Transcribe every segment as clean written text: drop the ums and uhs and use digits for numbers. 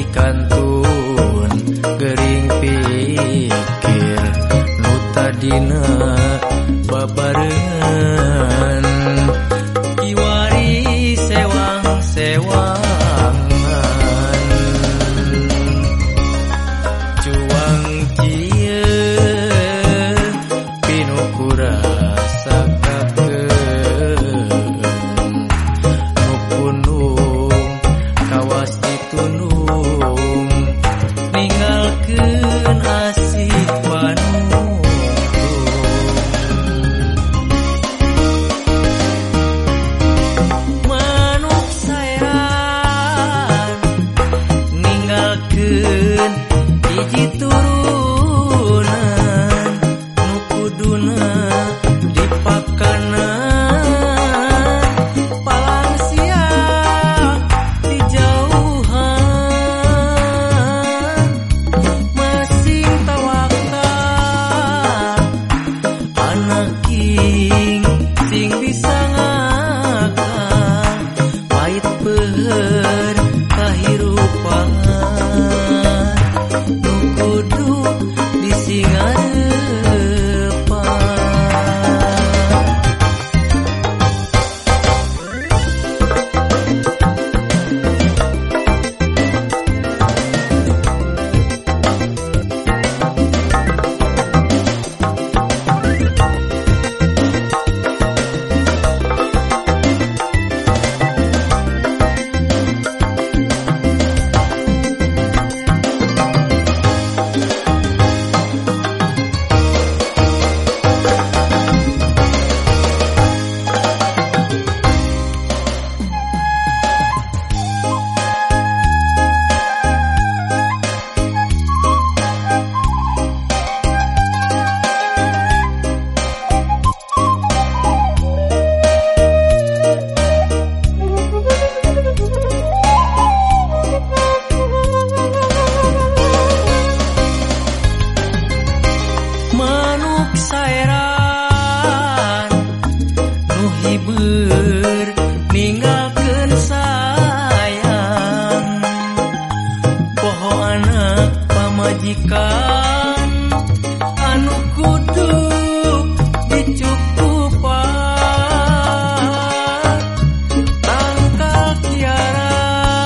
Pikantun gering pikir nu tadina babarengan kiwari sewang-sewangan cuang kieu pinuku rasa kakeun nu kunung kawas ditunung ninggalkeun asih panung manuk saeran ninggalkeun hiji turunan nu kuduna dipakanan palang siang di jauhan masing tawakal anak king sing bisa ngakal pait peueur kahirupan nu kudu disingarepan. Manuk saeran nu hibeur ninggalkeun sayang poho anak pamajikan anu kudu dicukupan tangkal kiara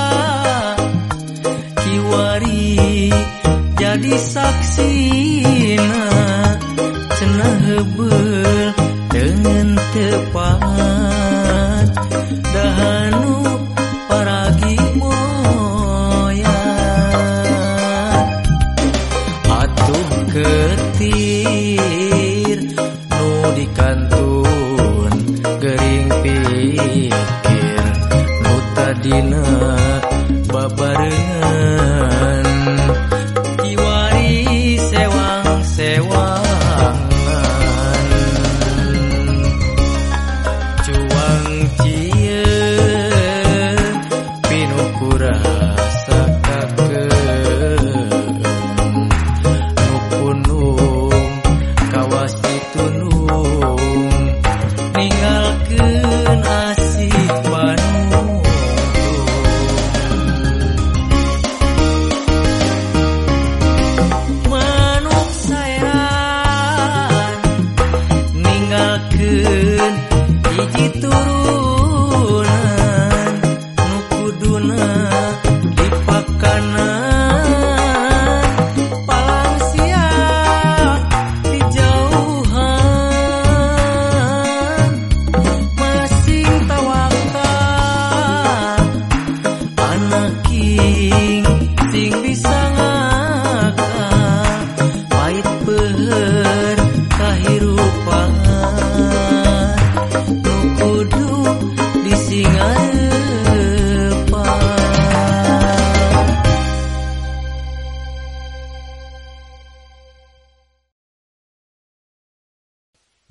kiwari jadi saksina cenah heubeul dengan tepat dahanu